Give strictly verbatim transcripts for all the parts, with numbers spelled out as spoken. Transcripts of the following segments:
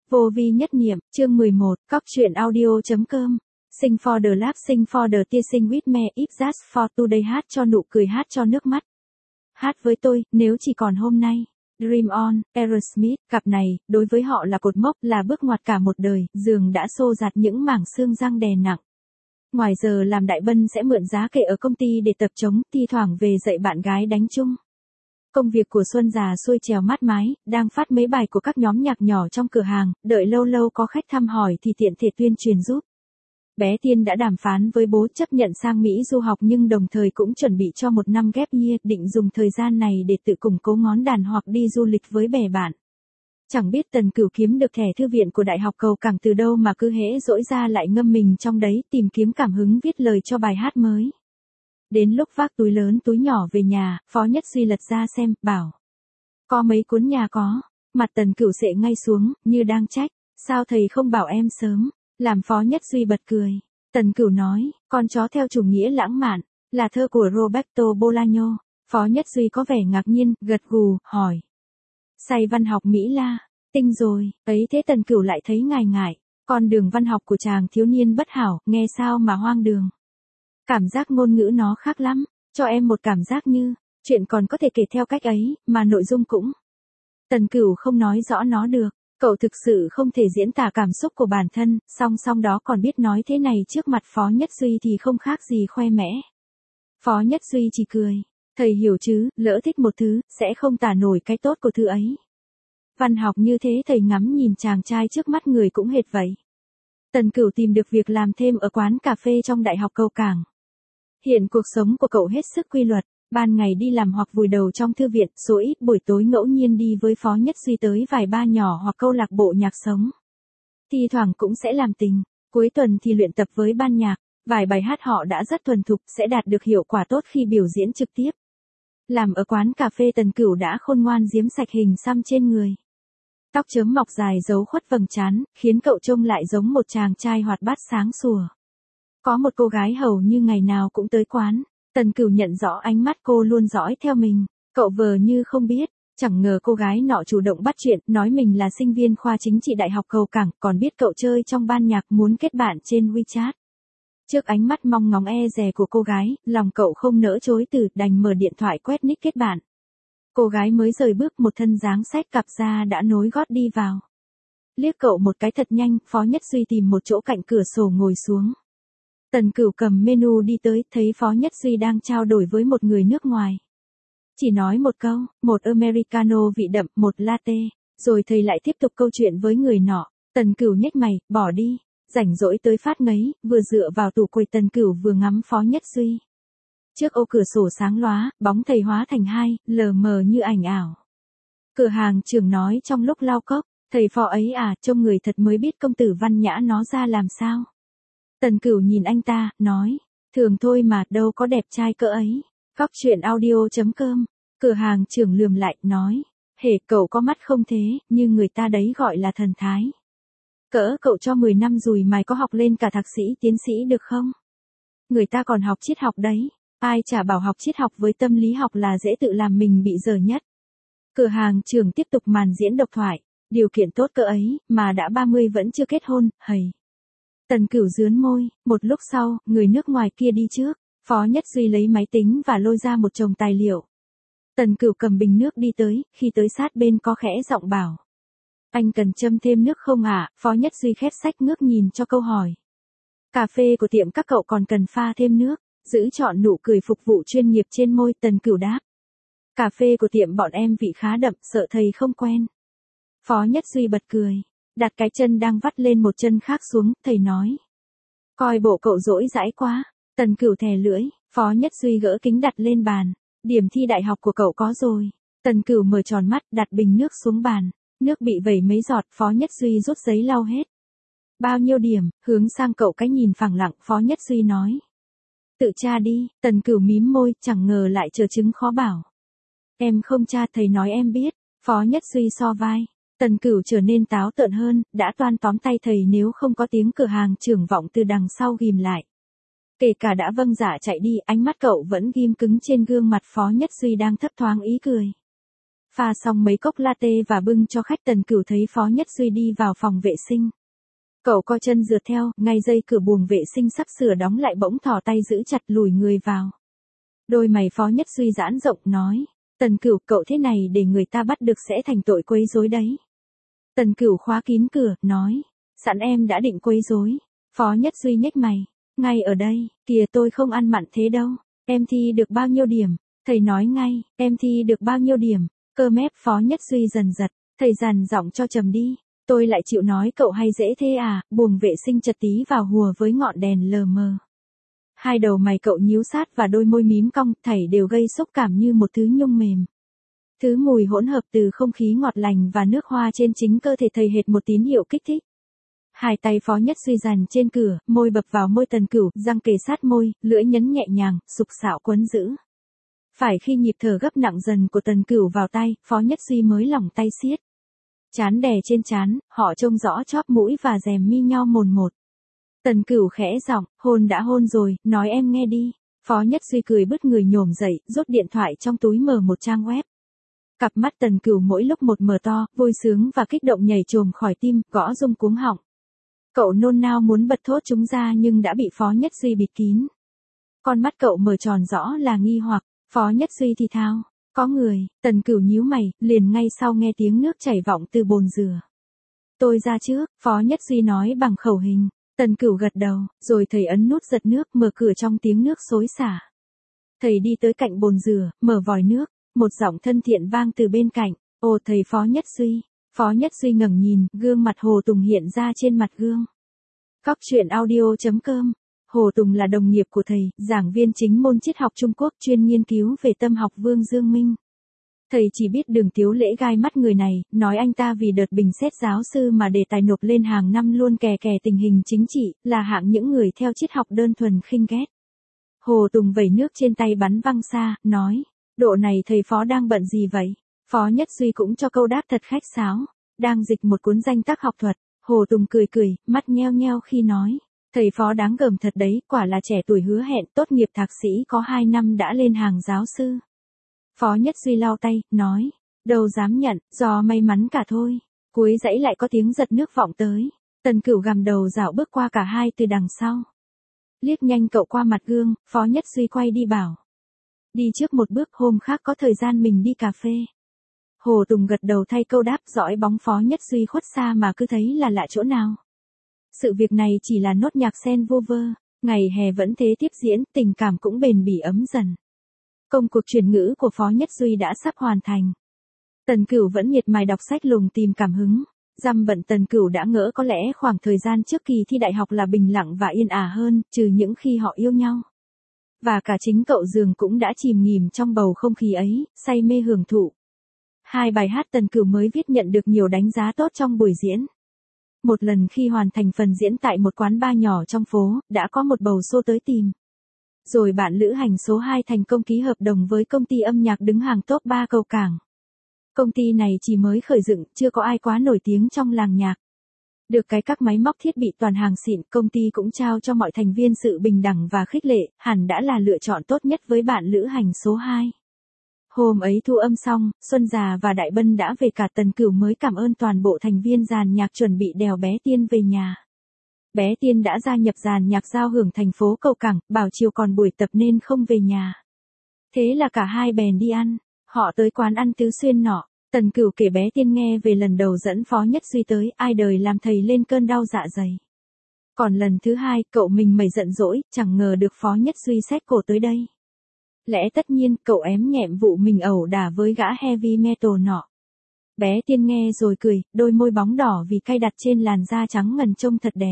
Vô vi nhất niệm, chương mười một, cóc truyện audio.com. Sing for the laugh, sing for the tears, sing with me, if just for today, hát cho nụ cười, hát cho nước mắt. Hát với tôi, nếu chỉ còn hôm nay. Dream on, Aerosmith, cặp này, đối với họ là cột mốc, là bước ngoặt cả một đời, giường đã xô dạt những mảng xương răng đè nặng. Ngoài giờ làm đại bân sẽ mượn giá kệ ở công ty để tập trống, thi thoảng về dạy bạn gái đánh chung. Công việc của Xuân già xuôi trèo mát mái, đang phát mấy bài của các nhóm nhạc nhỏ trong cửa hàng, đợi lâu lâu có khách thăm hỏi thì tiện thể tuyên truyền giúp. Bé Tiên đã đàm phán với bố chấp nhận sang Mỹ du học nhưng đồng thời cũng chuẩn bị cho một năm gap year, định dùng thời gian này để tự củng cố ngón đàn hoặc đi du lịch với bè bạn. Chẳng biết Tần Cửu kiếm được thẻ thư viện của Đại học Cầu Cảng từ đâu mà cứ hễ dỗi ra lại ngâm mình trong đấy, tìm kiếm cảm hứng viết lời cho bài hát mới. Đến lúc vác túi lớn túi nhỏ về nhà, Phó Nhất Duy lật ra xem, bảo. Có mấy cuốn nhà có. Mặt Tần Cửu xệ ngay xuống, như đang trách. Sao thầy không bảo em sớm? Làm Phó Nhất Duy bật cười. Tần Cửu nói, con chó theo chủ nghĩa lãng mạn, là thơ của Roberto Bolaño. Phó Nhất Duy có vẻ ngạc nhiên, gật gù, hỏi. Say văn học Mỹ La, tinh rồi, ấy thế Tần Cửu lại thấy ngại ngại. Con đường văn học của chàng thiếu niên bất hảo, nghe sao mà hoang đường. Cảm giác ngôn ngữ nó khác lắm, cho em một cảm giác như, chuyện còn có thể kể theo cách ấy, mà nội dung cũng. Tần Cửu không nói rõ nó được, cậu thực sự không thể diễn tả cảm xúc của bản thân, song song đó còn biết nói thế này trước mặt Phó Nhất Duy thì không khác gì khoe mẽ. Phó Nhất Duy chỉ cười, thầy hiểu chứ, lỡ thích một thứ, sẽ không tả nổi cái tốt của thứ ấy. Văn học như thế thầy ngắm nhìn chàng trai trước mắt người cũng hệt vậy. Tần Cửu tìm được việc làm thêm ở quán cà phê trong Đại học Cầu Cảng. Hiện cuộc sống của cậu hết sức quy luật, ban ngày đi làm hoặc vùi đầu trong thư viện, số ít buổi tối ngẫu nhiên đi với Phó Nhất Duy tới vài bar nhỏ hoặc câu lạc bộ nhạc sống. Thi thoảng cũng sẽ làm tình, cuối tuần thì luyện tập với ban nhạc, vài bài hát họ đã rất thuần thục sẽ đạt được hiệu quả tốt khi biểu diễn trực tiếp. Làm ở quán cà phê Tần Cửu đã khôn ngoan giếm sạch hình xăm trên người. Tóc chớm mọc dài giấu khuất vầng trán, khiến cậu trông lại giống một chàng trai hoạt bát sáng sủa. Có một cô gái hầu như ngày nào cũng tới quán, Tần Cửu nhận rõ ánh mắt cô luôn dõi theo mình, cậu vờ như không biết, chẳng ngờ cô gái nọ chủ động bắt chuyện, nói mình là sinh viên khoa chính trị Đại học Cầu Cảng, còn biết cậu chơi trong ban nhạc muốn kết bạn trên WeChat. Trước ánh mắt mong ngóng e dè của cô gái, lòng cậu không nỡ chối từ, đành mở điện thoại quét nick kết bạn. Cô gái mới rời bước một thân dáng xách cặp ra đã nối gót đi vào. Liếc cậu một cái thật nhanh, Phó Nhất Duy tìm một chỗ cạnh cửa sổ ngồi xuống. Tần Cửu cầm menu đi tới, thấy Phó Nhất Duy đang trao đổi với một người nước ngoài. Chỉ nói một câu, một Americano vị đậm, một latte, rồi thầy lại tiếp tục câu chuyện với người nọ. Tần Cửu nhếch mày, bỏ đi, rảnh rỗi tới phát ngấy, vừa dựa vào tủ quầy Tần Cửu vừa ngắm Phó Nhất Duy. Trước ô cửa sổ sáng lóa, bóng thầy hóa thành hai, lờ mờ như ảnh ảo. Cửa hàng trưởng nói trong lúc lau cốc, thầy Phó ấy à, trông người thật mới biết công tử văn nhã nó ra làm sao. Tần Cửu nhìn anh ta, nói, thường thôi mà, đâu có đẹp trai cỡ ấy. Cóc truyện audio.com, cửa hàng trưởng lườm lại, nói, hề cậu có mắt không thế, như người ta đấy gọi là thần thái. Cỡ cậu cho mười năm rồi mày có học lên cả thạc sĩ tiến sĩ được không? Người ta còn học triết học đấy, ai chả bảo học triết học với tâm lý học là dễ tự làm mình bị dở nhất. Cửa hàng trưởng tiếp tục màn diễn độc thoại, điều kiện tốt cỡ ấy, mà đã ba mươi vẫn chưa kết hôn, hầy. Tần Cửu rướn môi, một lúc sau, người nước ngoài kia đi trước, Phó Nhất Duy lấy máy tính và lôi ra một chồng tài liệu. Tần Cửu cầm bình nước đi tới, khi tới sát bên có khẽ giọng bảo. Anh cần châm thêm nước không ạ? À? Phó Nhất Duy khép sách ngước nhìn cho câu hỏi. Cà phê của tiệm các cậu còn cần pha thêm nước, giữ chọn nụ cười phục vụ chuyên nghiệp trên môi. Tần Cửu đáp. Cà phê của tiệm bọn em vị khá đậm, sợ thầy không quen. Phó Nhất Duy bật cười. Đặt cái chân đang vắt lên một chân khác xuống, thầy nói. Coi bộ cậu dỗi dãi quá. Tần Cửu thè lưỡi, Phó Nhất Duy gỡ kính đặt lên bàn. Điểm thi đại học của cậu có rồi. Tần Cửu mở tròn mắt, đặt bình nước xuống bàn. Nước bị vẩy mấy giọt, Phó Nhất Duy rút giấy lau hết. Bao nhiêu điểm, hướng sang cậu cái nhìn phẳng lặng, Phó Nhất Duy nói. Tự tra đi, Tần Cửu mím môi, chẳng ngờ lại chờ chứng khó bảo. Em không tra, thầy nói em biết. Phó Nhất Duy so vai. Tần Cửu trở nên táo tợn hơn, đã toan tóm tay thầy nếu không có tiếng cửa hàng trưởng vọng từ đằng sau ghim lại. Kể cả đã vâng dạ chạy đi, ánh mắt cậu vẫn ghim cứng trên gương mặt Phó Nhất Duy đang thấp thoáng ý cười. Pha xong mấy cốc latte và bưng cho khách, Tần Cửu thấy Phó Nhất Duy đi vào phòng vệ sinh. Cậu co chân rượt theo, ngay dây cửa buồng vệ sinh sắp sửa đóng lại bỗng thò tay giữ chặt lùi người vào. Đôi mày Phó Nhất Duy giãn rộng nói, Tần Cửu, cậu thế này để người ta bắt được sẽ thành tội quấy rối đấy. Tần Cửu khóa kín cửa, nói, sẵn em đã định quấy rối. Phó Nhất Duy nhếch mày, ngay ở đây, kìa tôi không ăn mặn thế đâu, em thi được bao nhiêu điểm, thầy nói ngay, em thi được bao nhiêu điểm, cơ mép Phó Nhất Duy dần giật, thầy dằn giọng cho trầm đi, tôi lại chịu nói cậu hay dễ thế à, buồng vệ sinh chật tí vào hùa với ngọn đèn lờ mờ. Hai đầu mày cậu nhíu sát và đôi môi mím cong, thảy đều gây xúc cảm như một thứ nhung mềm. Thứ mùi hỗn hợp từ không khí ngọt lành và nước hoa trên chính cơ thể thầy hệt một tín hiệu kích thích. Hai tay Phó Nhất Duy dằn trên cửa, môi bập vào môi Tần Cửu, răng kề sát môi, lưỡi nhấn nhẹ nhàng, sục sạo quấn giữ. Phải khi nhịp thở gấp nặng dần của Tần Cửu vào tay, Phó Nhất Duy mới lỏng tay siết. Chán đè trên chán, họ trông rõ chóp mũi và rèm mi nhau mồn một. Tần Cửu khẽ giọng, hôn đã hôn rồi, nói em nghe đi. Phó Nhất Duy cười bứt người nhổm dậy, rút điện thoại trong túi mở một trang web. Cặp mắt Tần Cửu mỗi lúc một mở to, vui sướng và kích động nhảy trồm khỏi tim, gõ rung cuống họng. Cậu nôn nao muốn bật thốt chúng ra nhưng đã bị Phó Nhất Duy bịt kín. Con mắt cậu mở tròn rõ là nghi hoặc, Phó Nhất Duy thì thào, có người. Tần Cửu nhíu mày, liền ngay sau nghe tiếng nước chảy vọng từ bồn rửa. Tôi ra trước, Phó Nhất Duy nói bằng khẩu hình. Tần Cửu gật đầu, rồi thầy ấn nút giật nước, mở cửa trong tiếng nước xối xả. Thầy đi tới cạnh bồn rửa, mở vòi nước, một giọng thân thiện vang từ bên cạnh, ồ thầy Phó Nhất Duy. Phó Nhất Duy ngẩng nhìn, gương mặt Hồ Tùng hiện ra trên mặt gương. Cóc truyện audio chấm com. Hồ Tùng là đồng nghiệp của thầy, giảng viên chính môn triết học Trung Quốc chuyên nghiên cứu về tâm học Vương Dương Minh. Thầy chỉ biết Đường Tiếu Lễ gai mắt người này, nói anh ta vì đợt bình xét giáo sư mà đề tài nộp lên hàng năm luôn kè kè tình hình chính trị, là hạng những người theo triết học đơn thuần khinh ghét. Hồ Tùng vẩy nước trên tay bắn văng xa, nói, độ này thầy Phó đang bận gì vậy? Phó Nhất Duy cũng cho câu đáp thật khách sáo, đang dịch một cuốn danh tác học thuật. Hồ Tùng cười cười, mắt nheo nheo khi nói, thầy Phó đáng gờm thật đấy, quả là trẻ tuổi hứa hẹn, tốt nghiệp thạc sĩ có hai năm đã lên hàng giáo sư. Phó Nhất Duy lau tay, nói, đâu dám nhận, do may mắn cả thôi. Cuối dãy lại có tiếng giật nước vọng tới. Tần Cửu gằm đầu dạo bước qua cả hai từ đằng sau. Liếc nhanh cậu qua mặt gương, Phó Nhất Duy quay đi bảo. Đi trước một bước, hôm khác có thời gian mình đi cà phê. Hồ Tùng gật đầu thay câu đáp, dõi bóng Phó Nhất Duy khuất xa mà cứ thấy là lạ chỗ nào. Sự việc này chỉ là nốt nhạc sen vô vơ, ngày hè vẫn thế tiếp diễn, tình cảm cũng bền bỉ ấm dần. Công cuộc chuyển ngữ của Phó Nhất Duy đã sắp hoàn thành. Tần Cửu vẫn miệt mài đọc sách lùng tìm cảm hứng. Dăm bận Tần Cửu đã ngỡ có lẽ khoảng thời gian trước kỳ thi đại học là bình lặng và yên ả hơn, trừ những khi họ yêu nhau. Và cả chính cậu dường cũng đã chìm nghỉm trong bầu không khí ấy, say mê hưởng thụ. Hai bài hát Tần Cửu mới viết nhận được nhiều đánh giá tốt trong buổi diễn. Một lần khi hoàn thành phần diễn tại một quán bar nhỏ trong phố, đã có một bầu xô tới tìm. Rồi bạn lữ hành số hai thành công ký hợp đồng với công ty âm nhạc đứng hàng top ba cầu cảng. Công ty này chỉ mới khởi dựng, chưa có ai quá nổi tiếng trong làng nhạc. Được cái các máy móc thiết bị toàn hàng xịn, công ty cũng trao cho mọi thành viên sự bình đẳng và khích lệ, hẳn đã là lựa chọn tốt nhất với bạn lữ hành số hai. Hôm ấy thu âm xong, Xuân Già và Đại Bân đã về, cả Tần Cửu mới cảm ơn toàn bộ thành viên dàn nhạc chuẩn bị đèo bé Tiên về nhà. Bé Tiên đã gia nhập dàn nhạc giao hưởng thành phố cầu cảng, bảo chiều còn buổi tập nên không về nhà. Thế là cả hai bèn đi ăn, họ tới quán ăn Tứ Xuyên nọ. Tần Cửu kể bé Tiên nghe về lần đầu dẫn Phó Nhất Duy tới, ai đời làm thầy lên cơn đau dạ dày. Còn lần thứ hai, cậu mình mẩy giận dỗi, chẳng ngờ được Phó Nhất Duy xách cổ tới đây. Lẽ tất nhiên, cậu ém nhẹm vụ mình ẩu đả với gã heavy metal nọ. Bé Tiên nghe rồi cười, đôi môi bóng đỏ vì cay đặt trên làn da trắng ngần trông thật đẹp.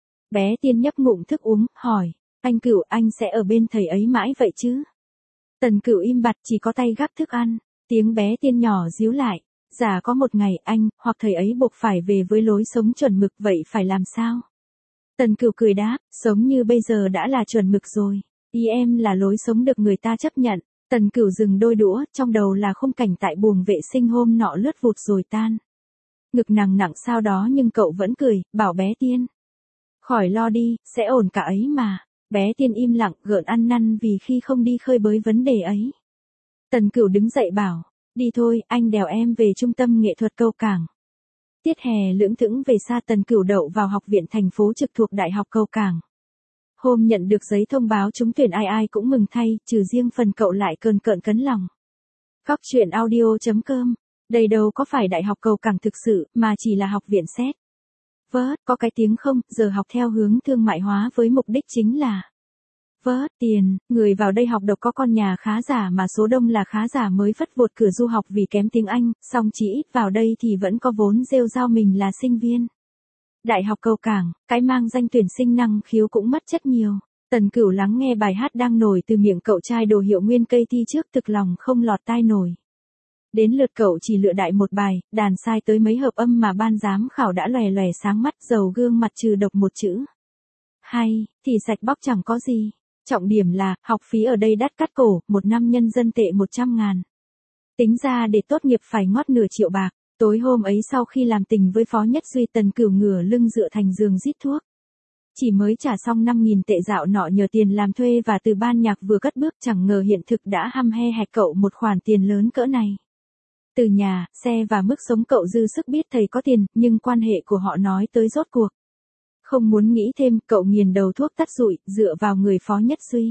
Bé Tiên nhấp ngụm thức uống, hỏi, anh Cửu, anh sẽ ở bên thầy ấy mãi vậy chứ? Tần Cửu im bặt, chỉ có tay gắp thức ăn. Tiếng bé Tiên nhỏ díu lại, giả có một ngày anh, hoặc thầy ấy buộc phải về với lối sống chuẩn mực, vậy phải làm sao? Tần Cửu cười đáp, sống như bây giờ đã là chuẩn mực rồi. Ý em là lối sống được người ta chấp nhận. Tần Cửu dừng đôi đũa, trong đầu là khung cảnh tại buồng vệ sinh hôm nọ lướt vụt rồi tan. Ngực nặng nặng sao đó nhưng cậu vẫn cười, bảo bé Tiên. Khỏi lo đi, sẽ ổn cả ấy mà. Bé Tiên im lặng, gợn ăn năn vì khi không đi khơi bới vấn đề ấy. Tần Cửu đứng dậy bảo, Đi thôi, anh đèo em về trung tâm nghệ thuật Cầu Cảng. Tiết hè lưỡng thững về xa, Tần Cửu đậu vào học viện thành phố trực thuộc Đại học Cầu Cảng. Hôm nhận được giấy thông báo trúng tuyển ai ai cũng mừng thay, trừ riêng phần cậu lại cơn cợn cấn lòng. Cóc truyện audio chấm com. Đây đâu có phải Đại học Cầu Cảng thực sự, mà chỉ là học viện xét. Vớt, có cái tiếng không, giờ học theo hướng thương mại hóa với mục đích chính là vớt tiền, người vào đây học độc có con nhà khá giả mà số đông là khá giả mới phất vột cửa du học vì kém tiếng Anh, song chỉ ít vào đây thì vẫn có vốn rêu rao mình là sinh viên. Đại học Cầu Cảng, cái mang danh tuyển sinh năng khiếu cũng mất chất nhiều. Tần Cửu lắng nghe bài hát đang nổi từ miệng cậu trai đồ hiệu nguyên cây thi trước, thực lòng không lọt tai nổi. Đến lượt cậu chỉ lựa đại một bài, đàn sai tới mấy hợp âm mà ban giám khảo đã lòe lòe sáng mắt, dầu gương mặt trừ độc một chữ. Hay, thì sạch bóc chẳng có gì. Trọng điểm là, học phí ở đây đắt cắt cổ, một năm nhân dân tệ một trăm ngàn. Tính ra để tốt nghiệp phải ngót nửa triệu bạc. Tối hôm ấy sau khi làm tình với Phó Nhất Duy, Tần Cửu ngửa lưng dựa thành giường rít thuốc. Chỉ mới trả xong năm nghìn tệ dạo nọ nhờ tiền làm thuê và từ ban nhạc vừa cất bước, chẳng ngờ hiện thực đã hăm he hẹt cậu một khoản tiền lớn cỡ này. Từ nhà, xe và mức sống cậu dư sức biết thầy có tiền, nhưng quan hệ của họ nói tới rốt cuộc. Không muốn nghĩ thêm, cậu nghiền đầu thuốc tắt rụi, dựa vào người Phó Nhất Duy.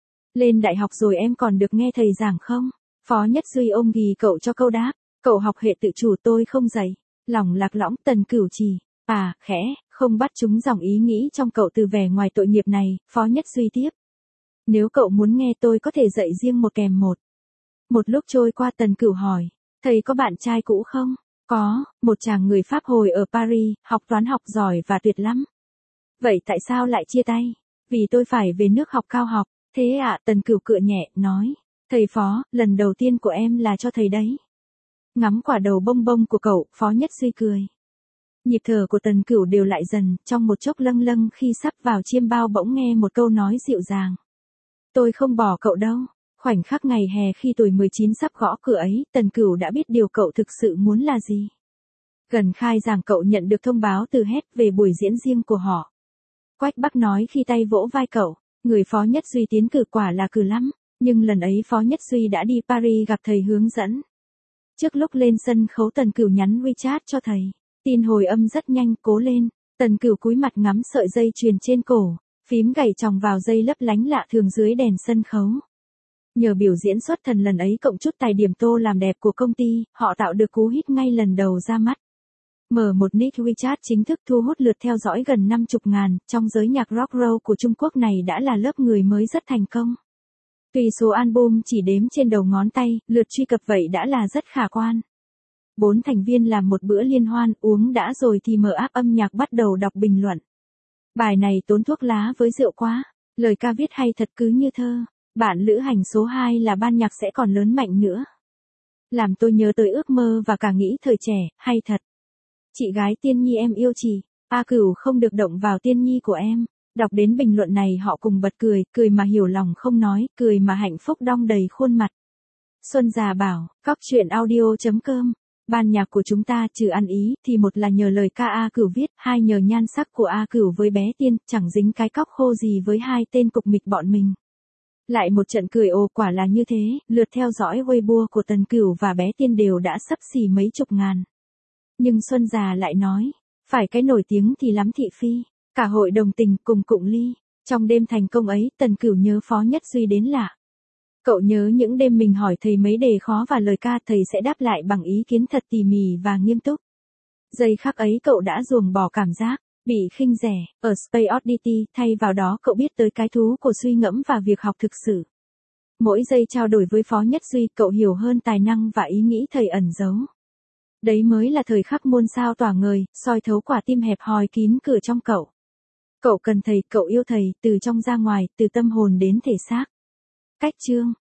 Lên đại học rồi em còn được nghe thầy giảng không? Phó Nhất Duy ôm ghì cậu cho câu đáp. Cậu học hệ tự chủ tôi không dạy. Lòng lạc lõng, Tần Cửu chỉ. À, khẽ, không bắt chúng dòng ý nghĩ trong cậu từ vẻ ngoài tội nghiệp này, Phó Nhất Duy tiếp. Nếu cậu muốn nghe tôi có thể dạy riêng một kèm một. Một lúc trôi qua, Tần Cửu hỏi. Thầy có bạn trai cũ không? Có, một chàng người Pháp hồi ở Paris, học toán học giỏi và tuyệt lắm. Vậy tại sao lại chia tay? Vì tôi phải về nước học cao học. Thế ạ, à, Tần Cửu cựa nhẹ, nói. Thầy Phó, lần đầu tiên của em là cho thầy đấy. Ngắm quả đầu bông bông của cậu, Phó Nhất Duy cười. Nhịp thở của Tần Cửu đều lại dần, trong một chốc lâng lâng khi sắp vào chiêm bao bỗng nghe một câu nói dịu dàng. Tôi không bỏ cậu đâu. Khoảnh khắc ngày hè khi tuổi mười chín sắp gõ cửa ấy, Tần Cửu đã biết điều cậu thực sự muốn là gì. Gần khai giảng cậu nhận được thông báo từ Hết về buổi diễn riêng của họ. Quách Bắc nói khi tay vỗ vai cậu, người Phó Nhất Duy tiến cử quả là cử lắm, nhưng lần ấy Phó Nhất Duy đã đi Paris gặp thầy hướng dẫn. Trước lúc lên sân khấu, Tần Cửu nhắn WeChat cho thầy. Tin hồi âm rất nhanh, cố lên. Tần Cửu cúi mặt ngắm sợi dây chuyền trên cổ, phím gảy chòng vào dây lấp lánh lạ thường dưới đèn sân khấu. Nhờ biểu diễn xuất thần lần ấy cộng chút tài điểm tô làm đẹp của công ty, họ tạo được cú hit ngay lần đầu ra mắt. Mở một nick WeChat chính thức thu hút lượt theo dõi gần năm mươi ngàn, trong giới nhạc rock roll của Trung Quốc này đã là lớp người mới rất thành công. Tuy số album chỉ đếm trên đầu ngón tay, lượt truy cập vậy đã là rất khả quan. Bốn thành viên làm một bữa liên hoan, uống đã rồi thì mở app âm nhạc bắt đầu đọc bình luận. Bài này tốn thuốc lá với rượu quá, lời ca viết hay thật cứ như thơ, bạn lữ hành số hai là ban nhạc sẽ còn lớn mạnh nữa. Làm tôi nhớ tới ước mơ và cả nghĩ thời trẻ, hay thật. Chị gái Tiên Nhi em yêu chị, A Cửu không được động vào Tiên Nhi của em. Đọc đến bình luận này họ cùng bật cười, cười mà hiểu lòng không nói, cười mà hạnh phúc đong đầy khuôn mặt. Xuân Già bảo, cóc truyện audio chấm com. Ban nhạc của chúng ta trừ ăn ý thì một là nhờ lời ca A Cửu viết, hai nhờ nhan sắc của A Cửu với bé Tiên, chẳng dính cái cóc khô gì với hai tên cục mịch bọn mình. Lại một trận cười ồ, quả là như thế, lượt theo dõi Weibo của Tần Cửu và bé Tiên đều đã sấp xỉ mấy chục ngàn. Nhưng Xuân Già lại nói, phải cái nổi tiếng thì lắm thị phi, cả hội đồng tình cùng cụng ly. Trong đêm thành công ấy, Tần Cửu nhớ Phó Nhất Duy đến lạ. Cậu nhớ những đêm mình hỏi thầy mấy đề khó và lời ca thầy sẽ đáp lại bằng ý kiến thật tỉ mỉ và nghiêm túc. Giây khắc ấy cậu đã ruồng bỏ cảm giác bị khinh rẻ ở Space Oddity, thay vào đó cậu biết tới cái thú của suy ngẫm và việc học thực sự. Mỗi giây trao đổi với Phó Nhất Duy, cậu hiểu hơn tài năng và ý nghĩ thầy ẩn giấu. Đấy mới là thời khắc muôn sao tỏa ngời, soi thấu quả tim hẹp hòi kín cửa trong cậu. Cậu cần thầy, cậu yêu thầy, từ trong ra ngoài, từ tâm hồn đến thể xác. Cách chương